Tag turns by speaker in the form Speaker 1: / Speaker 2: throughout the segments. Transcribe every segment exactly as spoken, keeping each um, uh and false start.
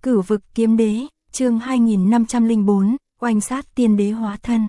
Speaker 1: Cửu vực kiếm đế, chương hai nghìn năm trăm lẻ bốn, oanh sát tiên đế hóa thân.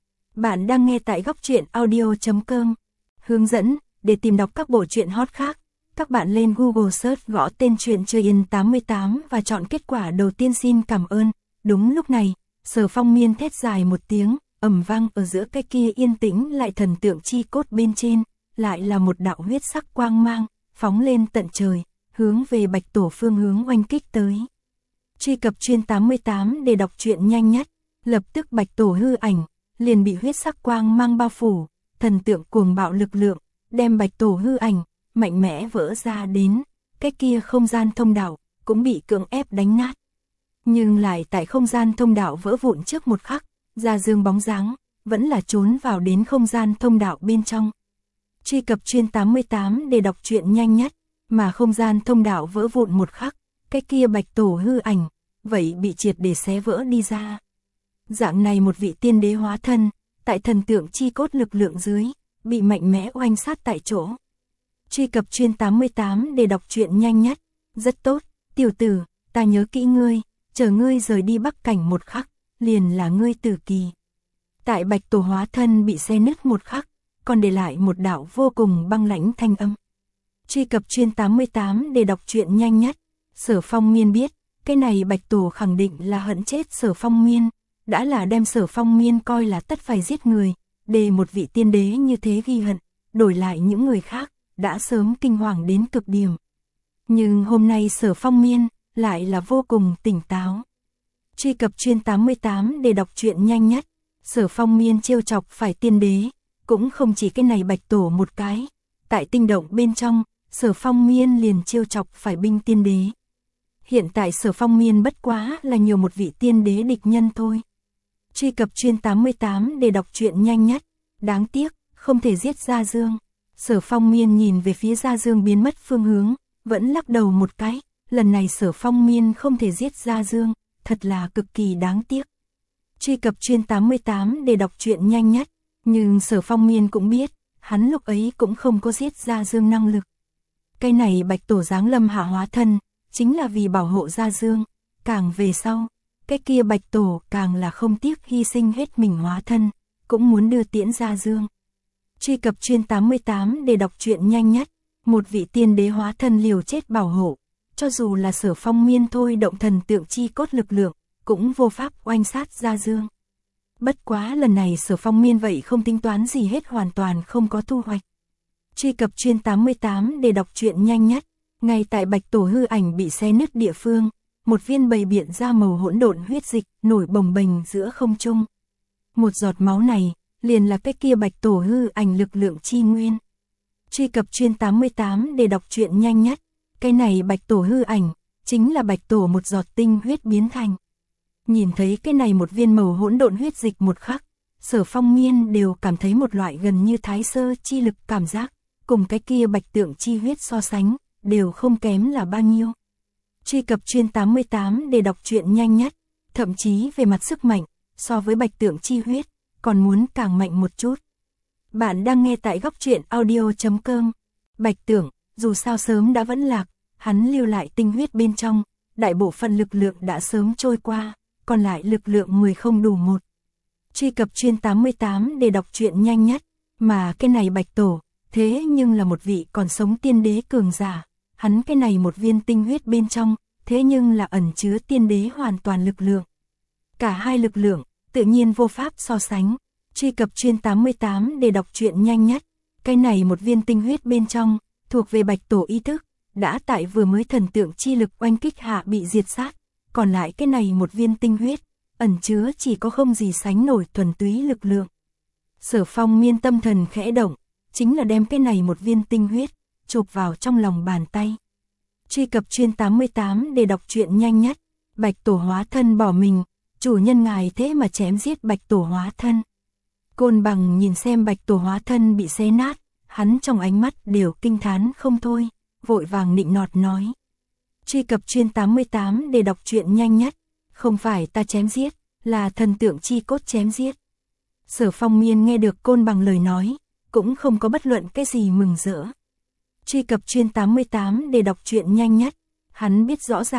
Speaker 1: Bạn đang nghe tại góc truyện audio chấm com. Hướng dẫn, để tìm đọc các bộ truyện hot khác, các bạn lên Google search gõ tên truyện Chơi Yên tám mươi tám và chọn kết quả đầu tiên. Xin cảm ơn. Đúng lúc này, Sở Phong Miên thét dài một tiếng, ầm vang ở giữa cái kia yên tĩnh lại thần tượng chi cốt bên trên, lại là một đạo huyết sắc quang mang, phóng lên tận trời, hướng về Bạch Tổ phương hướng oanh kích tới. Truy cập chuyên tám mươi tám để đọc truyện nhanh nhất, lập tức Bạch Tổ hư ảnh, liền bị huyết sắc quang mang bao phủ, thần tượng cuồng bạo lực lượng, đem Bạch Tổ hư ảnh, mạnh mẽ vỡ ra đến, cái kia không gian thông đạo, cũng bị cưỡng ép đánh nát. Nhưng lại tại không gian thông đạo vỡ vụn trước một khắc, Gia Dương bóng dáng, vẫn là trốn vào đến không gian thông đạo bên trong. Truy cập chuyên tám mươi tám để đọc truyện nhanh nhất, mà không gian thông đạo vỡ vụn một khắc, cái kia Bạch Tổ hư ảnh, vậy bị triệt để xé vỡ đi ra. Dạng này một vị tiên đế hóa thân, tại thần tượng chi cốt lực lượng dưới, bị mạnh mẽ oanh sát tại chỗ. Truy cập chuyên tám mươi tám để đọc truyện nhanh nhất, rất tốt, tiểu tử, ta nhớ kỹ ngươi, chờ ngươi rời đi Bắc Cảnh một khắc, liền là ngươi tử kỳ. Tại Bạch Tổ hóa thân bị xé nứt một khắc, còn để lại một đạo vô cùng băng lãnh thanh âm. Truy cập chuyên tám mươi tám để đọc truyện nhanh nhất, Sở Phong Miên biết, cái này Bạch Tổ khẳng định là hận chết Sở Phong Miên, đã là đem Sở Phong Miên coi là tất phải giết người, để một vị tiên đế như thế ghi hận, đổi lại những người khác, đã sớm kinh hoàng đến cực điểm. Nhưng hôm nay Sở Phong Miên, lại là vô cùng tỉnh táo. Truy cập chuyên tám mươi tám để đọc truyện nhanh nhất, Sở Phong Miên trêu chọc phải tiên đế, cũng không chỉ cái này Bạch Tổ một cái, tại tinh động bên trong, Sở Phong Miên liền trêu chọc phải binh tiên đế. Hiện tại Sở Phong Miên bất quá là nhiều một vị tiên đế địch nhân thôi. Truy cập chuyên tám mươi tám để đọc truyện nhanh nhất, đáng tiếc, không thể giết Gia Dương. Sở Phong Miên nhìn về phía Gia Dương biến mất phương hướng, vẫn lắc đầu một cái, lần này Sở Phong Miên không thể giết Gia Dương, thật là cực kỳ đáng tiếc. Truy cập chuyên tám mươi tám để đọc truyện nhanh nhất, nhưng Sở Phong Miên cũng biết, hắn lúc ấy cũng không có giết Gia Dương năng lực. Cái này Bạch Tổ giáng lâm hạ hóa thân, chính là vì bảo hộ Gia Dương, càng về sau, cái kia Bạch Tổ càng là không tiếc hy sinh hết mình hóa thân, cũng muốn đưa tiễn Gia Dương. Truy cập chuyên tám mươi tám để đọc truyện nhanh nhất, một vị tiên đế hóa thân liều chết bảo hộ, cho dù là Sở Phong Miên thôi động thần tượng chi cốt lực lượng, cũng vô pháp oanh sát Gia Dương. Bất quá lần này Sở Phong Miên vậy không tính toán gì hết, hoàn toàn không có thu hoạch. Truy cập chuyên tám mươi tám để đọc truyện nhanh nhất, ngay tại Bạch Tổ hư ảnh bị xé nứt địa phương, một viên bầy biện ra màu hỗn độn huyết dịch nổi bồng bềnh giữa không trung. Một giọt máu này, liền là cái kia Bạch Tổ hư ảnh lực lượng chi nguyên. Truy cập chuyên tám mươi tám để đọc truyện nhanh nhất, cái này Bạch Tổ hư ảnh, chính là Bạch Tổ một giọt tinh huyết biến thành. Nhìn thấy cái này một viên màu hỗn độn huyết dịch một khắc, Sở Phong Miên đều cảm thấy một loại gần như thái sơ chi lực cảm giác, cùng cái kia Bạch Tượng chi huyết so sánh, đều không kém là bao nhiêu. Truy cập chuyên tám mươi tám để đọc truyện nhanh nhất, thậm chí về mặt sức mạnh, so với Bạch Tượng chi huyết, còn muốn càng mạnh một chút. Bạn đang nghe tại góc truyện audio chấm com. Bạch Tượng, dù sao sớm đã vẫn lạc, hắn lưu lại tinh huyết bên trong, đại bộ phận lực lượng đã sớm trôi qua, còn lại lực lượng mười không đủ một. Truy cập chuyên tám mươi tám để đọc truyện nhanh nhất, mà cái này Bạch Tổ, thế nhưng là một vị còn sống tiên đế cường giả, hắn cái này một viên tinh huyết bên trong, thế nhưng là ẩn chứa tiên đế hoàn toàn lực lượng. Cả hai lực lượng, tự nhiên vô pháp so sánh. Truy cập chuyên tám mươi tám để đọc truyện nhanh nhất, cái này một viên tinh huyết bên trong, thuộc về Bạch Tổ ý thức, đã tại vừa mới thần tượng chi lực oanh kích hạ bị diệt sát, còn lại cái này một viên tinh huyết, ẩn chứa chỉ có không gì sánh nổi thuần túy lực lượng. Sở Phong Miên tâm thần khẽ động, chính là đem cái này một viên tinh huyết, chụp vào trong lòng bàn tay. Truy cập chuyên tám mươi tám để đọc truyện nhanh nhất, Bạch Tổ hóa thân bỏ mình, chủ nhân ngài thế mà chém giết Bạch Tổ hóa thân. Côn Bằng nhìn xem Bạch Tổ hóa thân bị xé nát, hắn trong ánh mắt đều kinh thán không thôi, vội vàng nịnh nọt nói. Truy cập chuyên tám mươi tám để đọc truyện nhanh nhất, không phải ta chém giết, là thần tượng chi cốt chém giết. Sở Phong Miên nghe được Côn Bằng lời nói, cũng không có bất luận cái gì mừng rỡ. Truy cập chuyên tám mươi tám để đọc truyện nhanh nhất, hắn biết rõ ràng,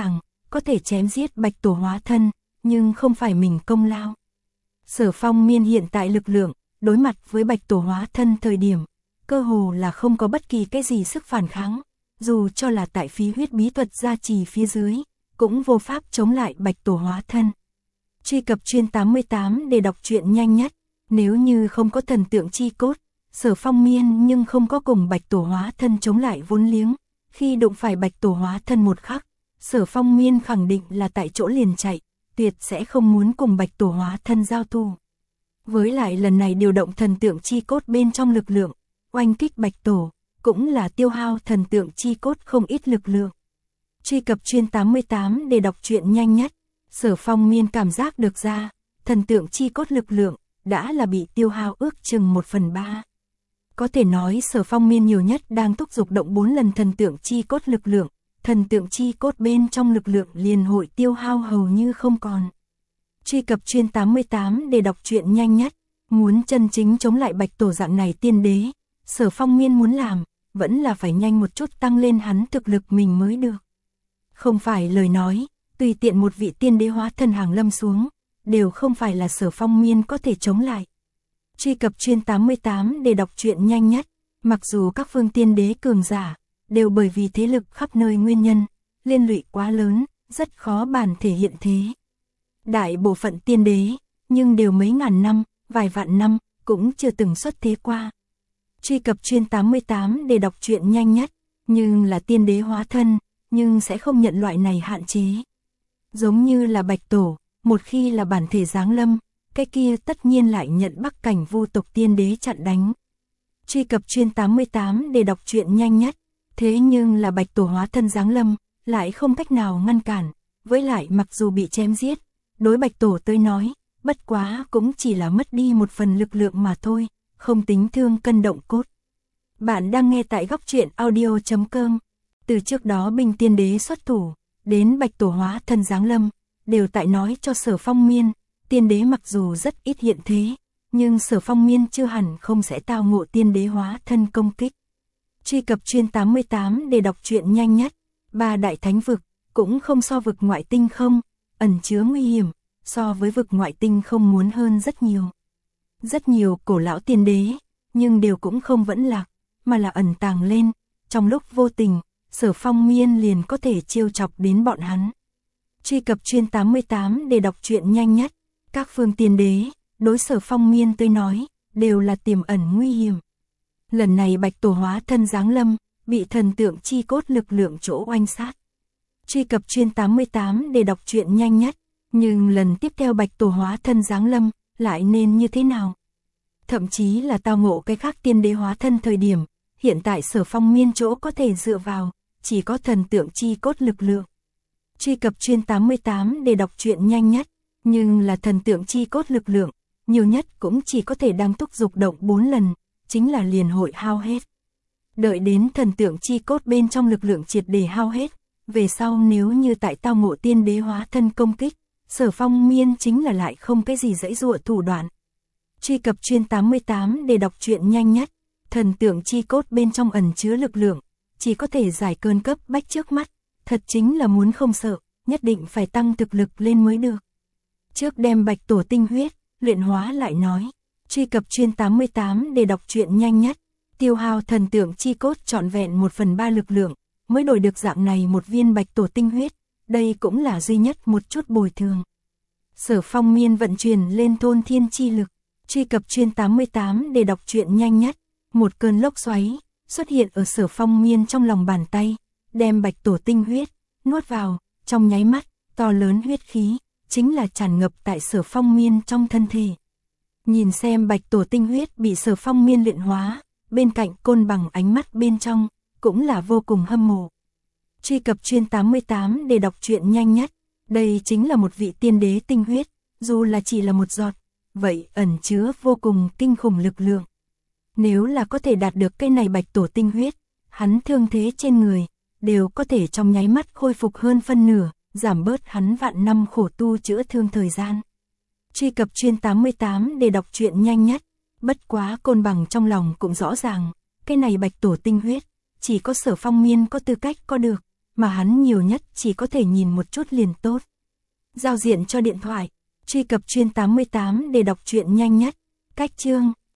Speaker 1: có thể chém giết Bạch Tổ hóa thân, nhưng không phải mình công lao. Sở Phong Miên hiện tại lực lượng, đối mặt với Bạch Tổ hóa thân thời điểm, cơ hồ là không có bất kỳ cái gì sức phản kháng, dù cho là tại phí huyết bí thuật gia trì phía dưới, cũng vô pháp chống lại Bạch Tổ hóa thân. Truy cập chuyên tám mươi tám để đọc truyện nhanh nhất, nếu như không có thần tượng chi cốt, Sở Phong Miên nhưng không có cùng Bạch Tổ hóa thân chống lại vốn liếng, khi đụng phải Bạch Tổ hóa thân một khắc, Sở Phong Miên khẳng định là tại chỗ liền chạy, tuyệt sẽ không muốn cùng Bạch Tổ hóa thân giao thủ. Với lại lần này điều động thần tượng chi cốt bên trong lực lượng, oanh kích Bạch Tổ, cũng là tiêu hao thần tượng chi cốt không ít lực lượng. Truy cập chuyên tám mươi tám để đọc truyện nhanh nhất, Sở Phong Miên cảm giác được ra, thần tượng chi cốt lực lượng, đã là bị tiêu hao ước chừng một phần ba. Có thể nói Sở Phong Miên nhiều nhất đang thúc giục động bốn lần thần tượng chi cốt lực lượng, thần tượng chi cốt bên trong lực lượng liền hội tiêu hao hầu như không còn. Truy cập chuyên tám mươi tám để đọc truyện nhanh nhất, muốn chân chính chống lại Bạch Tổ dạng này tiên đế, Sở Phong Miên muốn làm, vẫn là phải nhanh một chút tăng lên hắn thực lực mình mới được. Không phải lời nói, tùy tiện một vị tiên đế hóa thân hàng lâm xuống, đều không phải là Sở Phong Miên có thể chống lại. Truy cập chuyên tám mươi tám để đọc truyện nhanh nhất, mặc dù các phương tiên đế cường giả, đều bởi vì thế lực khắp nơi nguyên nhân, liên lụy quá lớn, rất khó bản thể hiện thế. Đại bộ phận tiên đế, nhưng đều mấy ngàn năm, vài vạn năm, cũng chưa từng xuất thế qua. Truy cập chuyên tám mươi tám để đọc truyện nhanh nhất, nhưng là tiên đế hóa thân, nhưng sẽ không nhận loại này hạn chế. Giống như là Bạch Tổ, một khi là bản thể giáng lâm, cái kia tất nhiên lại nhận Bắc Cảnh Vu tộc tiên đế chặn đánh. Truy cập chuyên tám mươi tám để đọc truyện nhanh nhất, thế nhưng là Bạch Tổ hóa thân giáng lâm, lại không cách nào ngăn cản, với lại mặc dù bị chém giết, đối Bạch Tổ tới nói, bất quá cũng chỉ là mất đi một phần lực lượng mà thôi, không tính thương cân động cốt. Bạn đang nghe tại góc truyện audio chấm com. Từ trước đó binh tiên đế xuất thủ, đến Bạch Tổ hóa thân giáng lâm, đều tại nói cho Sở Phong Miên, tiên đế mặc dù rất ít hiện thế, nhưng Sở Phong Miên chưa hẳn không sẽ tao ngộ tiên đế hóa thân công kích. Truy cập chuyên tám mươi tám để đọc truyện nhanh nhất, ba đại thánh vực, cũng không so vực ngoại tinh không, ẩn chứa nguy hiểm, so với vực ngoại tinh không muốn hơn rất nhiều. Rất nhiều cổ lão tiên đế, nhưng đều cũng không vẫn lạc, mà là ẩn tàng lên, trong lúc vô tình, Sở Phong Miên liền có thể chiêu chọc đến bọn hắn. Truy cập chuyên tám mươi tám để đọc truyện nhanh nhất, các phương tiên đế, đối Sở Phong Miên tới nói, đều là tiềm ẩn nguy hiểm. Lần này Bạch Tổ hóa thân giáng lâm, bị thần tượng chi cốt lực lượng chỗ oanh sát. Truy cập chuyên tám mươi tám để đọc truyện nhanh nhất, nhưng lần tiếp theo Bạch Tổ hóa thân giáng lâm, lại nên như thế nào? Thậm chí là tao ngộ cái khác tiên đế hóa thân thời điểm, hiện tại Sở Phong Miên chỗ có thể dựa vào, chỉ có thần tượng chi cốt lực lượng. Truy cập chuyên tám mươi tám để đọc truyện nhanh nhất, nhưng là thần tượng chi cốt lực lượng, nhiều nhất cũng chỉ có thể đang thúc giục động bốn lần, chính là liền hội hao hết. Đợi đến thần tượng chi cốt bên trong lực lượng triệt để hao hết, về sau nếu như tại tao ngộ tiên đế hóa thân công kích, Sở Phong Miên chính là lại không cái gì dãy dụa thủ đoạn. Truy cập chuyên tám mươi tám để đọc truyện nhanh nhất, thần tượng chi cốt bên trong ẩn chứa lực lượng, chỉ có thể giải cơn cấp bách trước mắt, thật chính là muốn không sợ, nhất định phải tăng thực lực lên mới được. Trước đem Bạch Tổ tinh huyết, luyện hóa lại nói, truy cập chuyên tám mươi tám để đọc truyện nhanh nhất, tiêu hao thần tượng chi cốt trọn vẹn một phần ba lực lượng, mới đổi được dạng này một viên Bạch Tổ tinh huyết, đây cũng là duy nhất một chút bồi thường. Sở Phong Miên vận chuyển lên thôn thiên chi lực, truy cập chuyên tám mươi tám để đọc truyện nhanh nhất, một cơn lốc xoáy xuất hiện ở Sở Phong Miên trong lòng bàn tay, đem Bạch Tổ tinh huyết nuốt vào, trong nháy mắt, to lớn huyết khí chính là tràn ngập tại Sở Phong Miên trong thân thể. Nhìn xem Bạch Tổ tinh huyết bị Sở Phong Miên luyện hóa, bên cạnh Côn Bằng ánh mắt bên trong cũng là vô cùng hâm mộ. Truy cập chuyên tám mươi tám để đọc truyện nhanh nhất, đây chính là một vị tiên đế tinh huyết, dù là chỉ là một giọt, vậy ẩn chứa vô cùng kinh khủng lực lượng. Nếu là có thể đạt được cây này Bạch Tổ tinh huyết, hắn thương thế trên người đều có thể trong nháy mắt khôi phục hơn phân nửa, giảm bớt hắn vạn năm khổ tu chữa thương thời gian. Truy cập chuyên tám mươi tám để đọc truyện nhanh nhất, bất quá Côn Bằng trong lòng cũng rõ ràng, cây này Bạch Tổ tinh huyết, chỉ có Sở Phong Miên có tư cách có được, mà hắn nhiều nhất chỉ có thể nhìn một chút liền tốt. Giao diện cho điện thoại, truy cập chuyên tám mươi tám để đọc truyện nhanh nhất. Cách chương